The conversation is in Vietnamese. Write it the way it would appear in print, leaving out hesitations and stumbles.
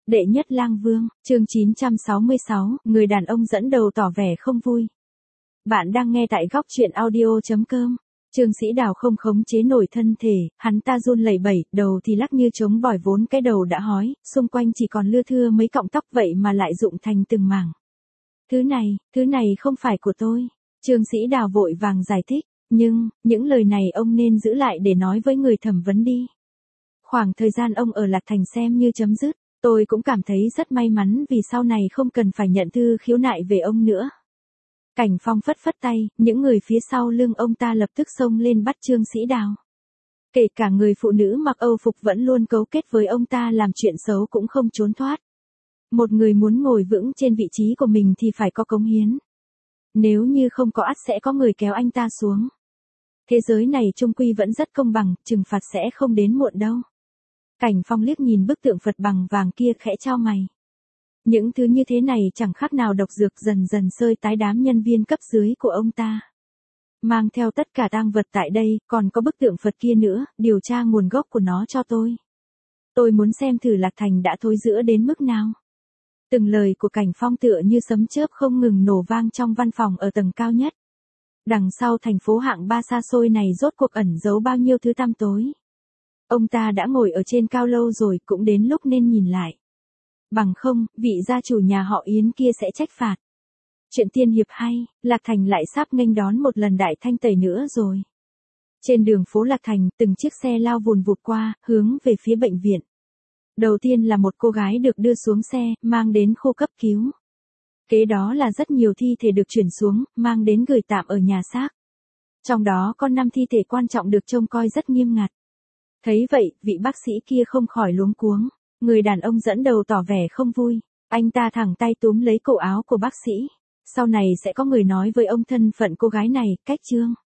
Đệ nhất lang vương, chương 966, người đàn ông dẫn đầu tỏ vẻ không vui. Bạn đang nghe tại góc truyện audio.com. Trương Sĩ Đào không khống chế nổi thân thể, hắn ta run lẩy bẩy, đầu thì lắc như trống bỏi, vốn cái đầu đã hói, xung quanh chỉ còn lưa thưa mấy cọng tóc vậy mà lại rụng thành từng mảng. Thứ này không phải của tôi. Trương Sĩ Đào vội vàng giải thích, nhưng, những lời này ông nên giữ lại để nói với người thẩm vấn đi. Khoảng thời gian ông ở Lạc Thành xem như chấm dứt. Tôi cũng cảm thấy rất may mắn vì sau này không cần phải nhận thư khiếu nại về ông nữa. Cảnh Phong phất phất tay, những người phía sau lưng ông ta lập tức xông lên bắt Trương Sĩ Đào. Kể cả người phụ nữ mặc Âu phục vẫn luôn cấu kết với ông ta làm chuyện xấu cũng không trốn thoát. Một người muốn ngồi vững trên vị trí của mình thì phải có cống hiến. Nếu như không có ắt sẽ có người kéo anh ta xuống. Thế giới này chung quy vẫn rất công bằng, trừng phạt sẽ không đến muộn đâu. Cảnh Phong liếc nhìn bức tượng Phật bằng vàng kia khẽ chau mày. Những thứ như thế này chẳng khác nào độc dược dần dần xơi tái đám nhân viên cấp dưới của ông ta. Mang theo tất cả tang vật tại đây, còn có bức tượng Phật kia nữa, điều tra nguồn gốc của nó cho tôi. Tôi muốn xem thử Lạc Thành đã thối rữa đến mức nào. Từng lời của Cảnh Phong tựa như sấm chớp không ngừng nổ vang trong văn phòng ở tầng cao nhất. Đằng sau thành phố hạng 3 xa xôi này rốt cuộc ẩn giấu bao nhiêu thứ tăm tối. Ông ta đã ngồi ở trên cao lâu rồi, cũng đến lúc nên nhìn lại. Bằng không, vị gia chủ nhà họ Yến kia sẽ trách phạt. Chuyện tiên hiệp hay, Lạc Thành lại sắp nghênh đón một lần đại thanh tẩy nữa rồi. Trên đường phố Lạc Thành, từng chiếc xe lao vùn vụt qua, hướng về phía bệnh viện. Đầu tiên là một cô gái được đưa xuống xe, mang đến khu cấp cứu. Kế đó là rất nhiều thi thể được chuyển xuống, mang đến gửi tạm ở nhà xác. Trong đó có 5 thi thể quan trọng được trông coi rất nghiêm ngặt. Thấy vậy, vị bác sĩ kia không khỏi luống cuống. Người đàn ông dẫn đầu tỏ vẻ không vui. Anh ta thẳng tay túm lấy cổ áo của bác sĩ. Sau này sẽ có người nói với ông thân phận cô gái này, cách chương.